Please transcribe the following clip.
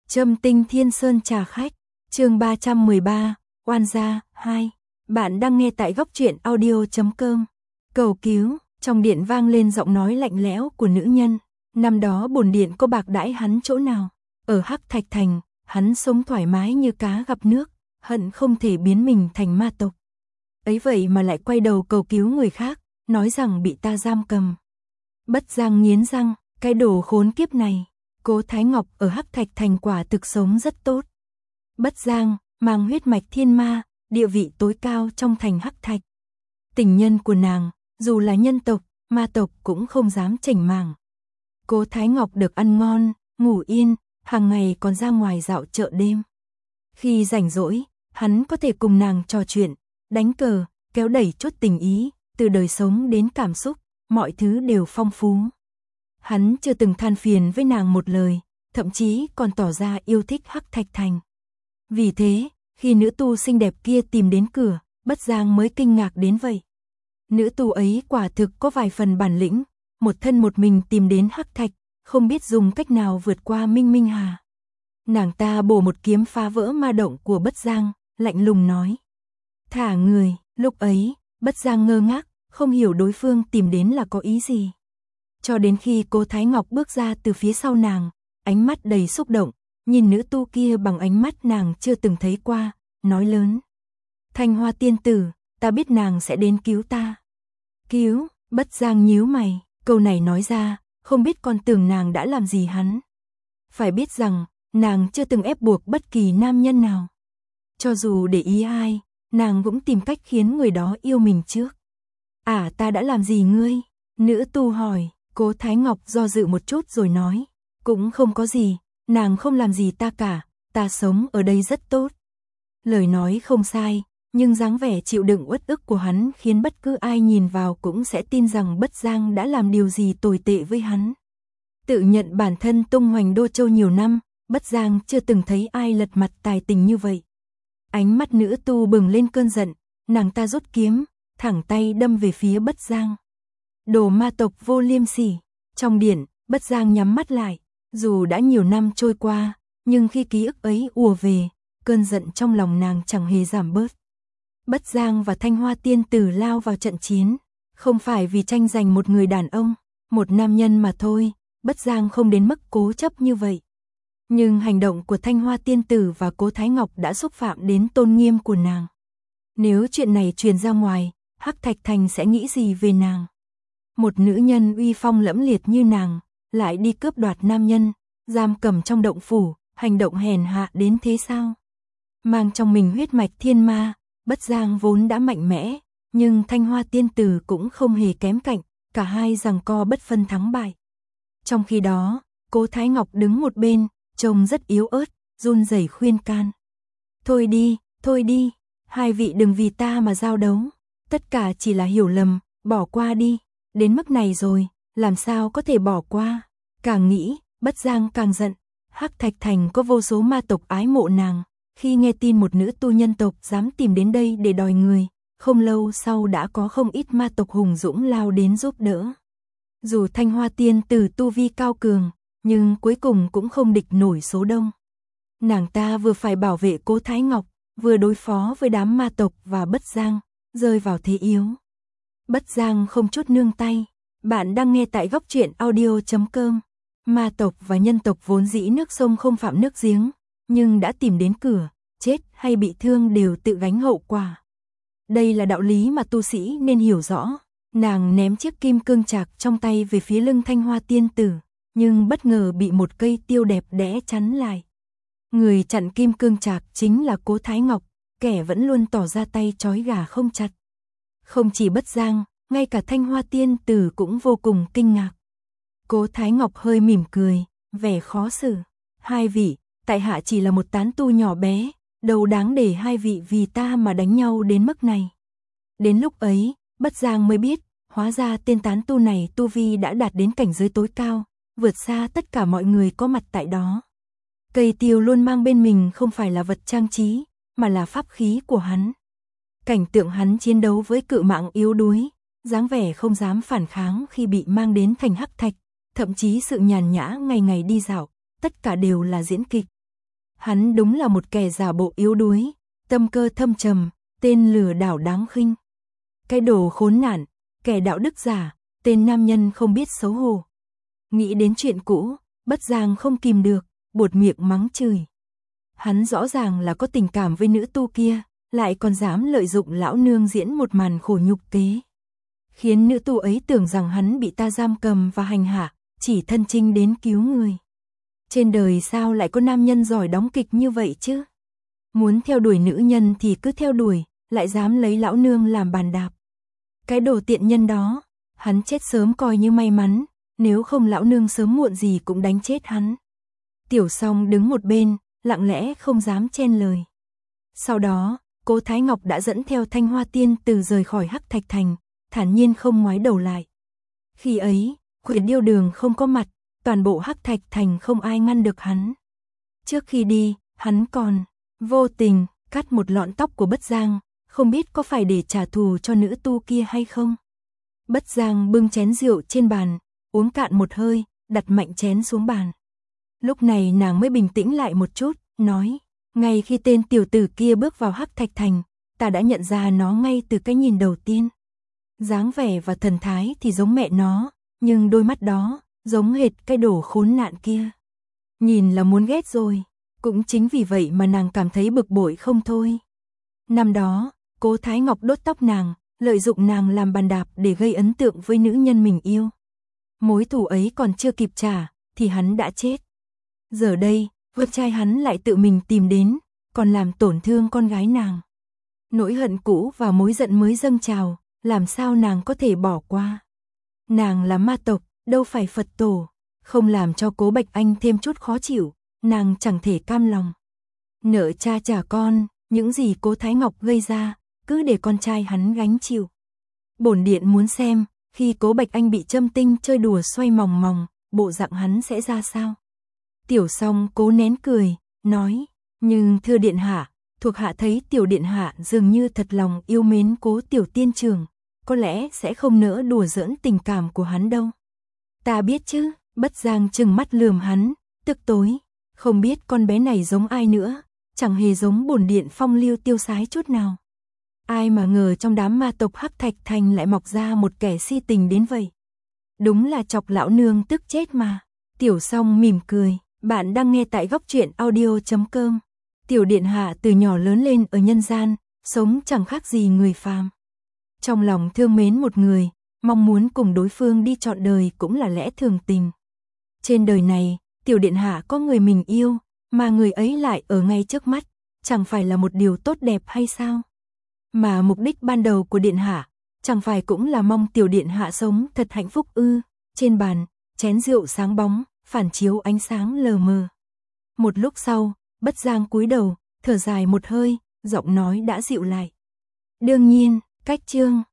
Trâm Tinh Thiên Sơn trà khách, chương 313, oan gia, 2. Bạn đang nghe tại góc truyện audio.com. Cầu cứu, trong điện vang lên giọng nói lạnh lẽo của nữ nhân. Năm đó bổn điện có bạc đãi hắn chỗ nào? Ở Hắc Thạch Thành, hắn sống thoải mái như cá gặp nước, hận không thể biến mình thành ma tộc. Ấy vậy mà lại quay đầu cầu cứu người khác, nói rằng bị ta giam cầm. Bất Giang nghiến răng, cái đồ khốn kiếp này. Cố Thái Ngọc ở Hắc Thạch Thành quả thực sống rất tốt. Bất Giang, mang huyết mạch thiên ma, địa vị tối cao trong thành Hắc Thạch. Tình nhân của nàng, dù là nhân tộc, ma tộc cũng không dám chảnh mảng. Cố Thái Ngọc được ăn ngon, ngủ yên, hàng ngày còn ra ngoài dạo chợ đêm. Khi rảnh rỗi, hắn có thể cùng nàng trò chuyện, đánh cờ, kéo đẩy chút tình ý, từ đời sống đến cảm xúc, mọi thứ đều phong phú. Hắn chưa từng than phiền với nàng một lời, thậm chí còn tỏ ra yêu thích Hắc Thạch Thành. Vì thế, khi nữ tu xinh đẹp kia tìm đến cửa, Bất Giang mới kinh ngạc đến vậy. Nữ tu ấy quả thực có vài phần bản lĩnh, một thân một mình tìm đến Hắc Thạch, không biết dùng cách nào vượt qua Minh Minh Hà. Nàng ta bổ một kiếm phá vỡ ma động của Bất Giang, lạnh lùng nói: "Thả người." Lúc ấy, Bất Giang ngơ ngác, không hiểu đối phương tìm đến là có ý gì. Cho đến khi Cố Thái Ngọc bước ra từ phía sau nàng, ánh mắt đầy xúc động, nhìn nữ tu kia bằng ánh mắt nàng chưa từng thấy qua, nói lớn: "Thanh Hoa tiên tử, ta biết nàng sẽ đến cứu ta." "Cứu?" Bất Giang nhíu mày, câu này nói ra, không biết còn tưởng nàng đã làm gì hắn. Phải biết rằng, nàng chưa từng ép buộc bất kỳ nam nhân nào. Cho dù để ý ai, nàng cũng tìm cách khiến người đó yêu mình trước. "Ta đã làm gì ngươi?" Nữ tu hỏi. Cố Thái Ngọc do dự một chút rồi nói: "Cũng không có gì, nàng không làm gì ta cả, ta sống ở đây rất tốt." Lời nói không sai, nhưng dáng vẻ chịu đựng uất ức của hắn khiến bất cứ ai nhìn vào cũng sẽ tin rằng Bất Giang đã làm điều gì tồi tệ với hắn. Tự nhận bản thân tung hoành Đô Châu nhiều năm, Bất Giang chưa từng thấy ai lật mặt tài tình như vậy. Ánh mắt nữ tu bừng lên cơn giận, nàng ta rút kiếm, thẳng tay đâm về phía Bất Giang. "Đồ ma tộc vô liêm sỉ." Trong điện, Bất Giang nhắm mắt lại, dù đã nhiều năm trôi qua, nhưng khi ký ức ấy ùa về, cơn giận trong lòng nàng chẳng hề giảm bớt. Bất Giang và Thanh Hoa tiên tử lao vào trận chiến, không phải vì tranh giành một người đàn ông, một nam nhân mà thôi, Bất Giang không đến mức cố chấp như vậy. Nhưng hành động của Thanh Hoa tiên tử và Cố Thái Ngọc đã xúc phạm đến tôn nghiêm của nàng. Nếu chuyện này truyền ra ngoài, Hắc Thạch Thành sẽ nghĩ gì về nàng? Một nữ nhân uy phong lẫm liệt như nàng, lại đi cướp đoạt nam nhân, giam cầm trong động phủ, hành động hèn hạ đến thế sao? Mang trong mình huyết mạch thiên ma, Bất Giang vốn đã mạnh mẽ, nhưng Thanh Hoa tiên tử cũng không hề kém cạnh, cả hai giằng co bất phân thắng bại. Trong khi đó, Cố Thái Ngọc đứng một bên, trông rất yếu ớt, run rẩy khuyên can: thôi đi, hai vị đừng vì ta mà giao đấu, tất cả chỉ là hiểu lầm, bỏ qua đi, đến mức này rồi, làm sao có thể bỏ qua." Càng nghĩ, Bất Giang càng giận, Hắc Thạch Thành có vô số ma tộc ái mộ nàng, khi nghe tin một nữ tu nhân tộc dám tìm đến đây để đòi người, không lâu sau đã có không ít ma tộc hùng dũng lao đến giúp đỡ. Dù Thanh Hoa tiên tử tu vi cao cường, nhưng cuối cùng cũng không địch nổi số đông. Nàng ta vừa phải bảo vệ Cố Thái Ngọc, vừa đối phó với đám ma tộc và Bất Giang, rơi vào thế yếu. Bất Giang không chút nương tay. Bạn đang nghe tại góc truyện audio.com. Ma tộc và nhân tộc vốn dĩ nước sông không phạm nước giếng, nhưng đã tìm đến cửa, chết hay bị thương đều tự gánh hậu quả. Đây là đạo lý mà tu sĩ nên hiểu rõ. Nàng ném chiếc kim cương trạc trong tay về phía lưng Thanh Hoa tiên tử, nhưng bất ngờ bị một cây tiêu đẹp đẽ chắn lại. Người chặn kim cương trạc chính là Cố Thái Ngọc, kẻ vẫn luôn tỏ ra tay trói gà không chặt. Không chỉ Bất Giang, ngay cả Thanh Hoa tiên tử cũng vô cùng kinh ngạc. Cố Thái Ngọc hơi mỉm cười, vẻ khó xử: "Hai vị, tại hạ chỉ là một tán tu nhỏ bé, đâu đáng để hai vị vì ta mà đánh nhau đến mức này." Đến lúc ấy, Bất Giang mới biết, hóa ra tên tán tu này tu vi đã đạt đến cảnh giới tối cao, vượt xa tất cả mọi người có mặt tại đó. Cây tiêu luôn mang bên mình không phải là vật trang trí, mà là pháp khí của hắn. Cảnh tượng hắn chiến đấu với cự mạng yếu đuối, dáng vẻ không dám phản kháng khi bị mang đến thành Hắc Thạch, thậm chí sự nhàn nhã ngày ngày đi dạo, tất cả đều là diễn kịch. Hắn đúng là một kẻ giả bộ yếu đuối, tâm cơ thâm trầm, tên lừa đảo đáng khinh. Cái đồ khốn nạn, kẻ đạo đức giả, tên nam nhân không biết xấu hổ. Nghĩ đến chuyện cũ, Bất Giang không kìm được, buột miệng mắng chửi. Hắn rõ ràng là có tình cảm với nữ tu kia, lại còn dám lợi dụng lão nương diễn một màn khổ nhục kế. Khiến nữ tu ấy tưởng rằng hắn bị ta giam cầm và hành hạ, chỉ thân chinh đến cứu người. Trên đời sao lại có nam nhân giỏi đóng kịch như vậy chứ? Muốn theo đuổi nữ nhân thì cứ theo đuổi, lại dám lấy lão nương làm bàn đạp. Cái đồ tiện nhân đó, hắn chết sớm coi như may mắn, nếu không lão nương sớm muộn gì cũng đánh chết hắn. Tiểu Song đứng một bên, lặng lẽ không dám chen lời. Sau đó, Cố Thái Ngọc đã dẫn theo Thanh Hoa Tiên Từ rời khỏi Hắc Thạch Thành, thản nhiên không ngoái đầu lại. Khi ấy, Khuyển Điêu Đường không có mặt, toàn bộ Hắc Thạch Thành không ai ngăn được hắn. Trước khi đi, hắn còn vô tình cắt một lọn tóc của Bất Giang, không biết có phải để trả thù cho nữ tu kia hay không. Bất Giang bưng chén rượu trên bàn, uống cạn một hơi, đặt mạnh chén xuống bàn. Lúc này nàng mới bình tĩnh lại một chút, nói, ngay khi tên tiểu tử kia bước vào Hắc Thạch Thành, ta đã nhận ra nó ngay từ cái nhìn đầu tiên. Dáng vẻ và thần thái thì giống mẹ nó, nhưng đôi mắt đó, giống hệt cái đồ khốn nạn kia. Nhìn là muốn ghét rồi, cũng chính vì vậy mà nàng cảm thấy bực bội không thôi. Năm đó, Cố Thái Ngọc đốt tóc nàng, lợi dụng nàng làm bàn đạp để gây ấn tượng với nữ nhân mình yêu. Mối thù ấy còn chưa kịp trả, thì hắn đã chết. Giờ đây, vợ trai hắn lại tự mình tìm đến, còn làm tổn thương con gái nàng. Nỗi hận cũ và mối giận mới dâng trào, làm sao nàng có thể bỏ qua. Nàng là ma tộc, đâu phải Phật tổ, không làm cho Cố Bạch Anh thêm chút khó chịu, nàng chẳng thể cam lòng. Nợ cha trả con, những gì Cố Thái Ngọc gây ra, cứ để con trai hắn gánh chịu. Bổn điện muốn xem, khi Cố Bạch Anh bị Châm Tinh chơi đùa xoay mòng mòng, bộ dạng hắn sẽ ra sao. Tiểu Song cố nén cười, nói, nhưng thưa điện hạ, thuộc hạ thấy tiểu điện hạ dường như thật lòng yêu mến Cố tiểu tiên trưởng, có lẽ sẽ không nỡ đùa giỡn tình cảm của hắn đâu. Ta biết chứ. Bất Giang trừng mắt lườm hắn, tức tối, không biết con bé này giống ai nữa, chẳng hề giống bổn điện phong lưu tiêu sái chút nào. Ai mà ngờ trong đám ma tộc Hắc Thạch Thành lại mọc ra một kẻ si tình đến vậy. Đúng là chọc lão nương tức chết mà. Tiểu Song mỉm cười, bạn đang nghe tại Góc Truyện Audio.com. Tiểu điện hạ từ nhỏ lớn lên ở nhân gian, sống chẳng khác gì người phàm. Trong lòng thương mến một người, mong muốn cùng đối phương đi trọn đời cũng là lẽ thường tình. Trên đời này, tiểu điện hạ có người mình yêu, mà người ấy lại ở ngay trước mắt, chẳng phải là một điều tốt đẹp hay sao? Mà mục đích ban đầu của điện hạ, chẳng phải cũng là mong tiểu điện hạ sống thật hạnh phúc ư? Trên bàn, chén rượu sáng bóng, phản chiếu ánh sáng lờ mờ. Một lúc sau, Bất Giang cúi đầu, thở dài một hơi, giọng nói đã dịu lại. Đương nhiên, cách chương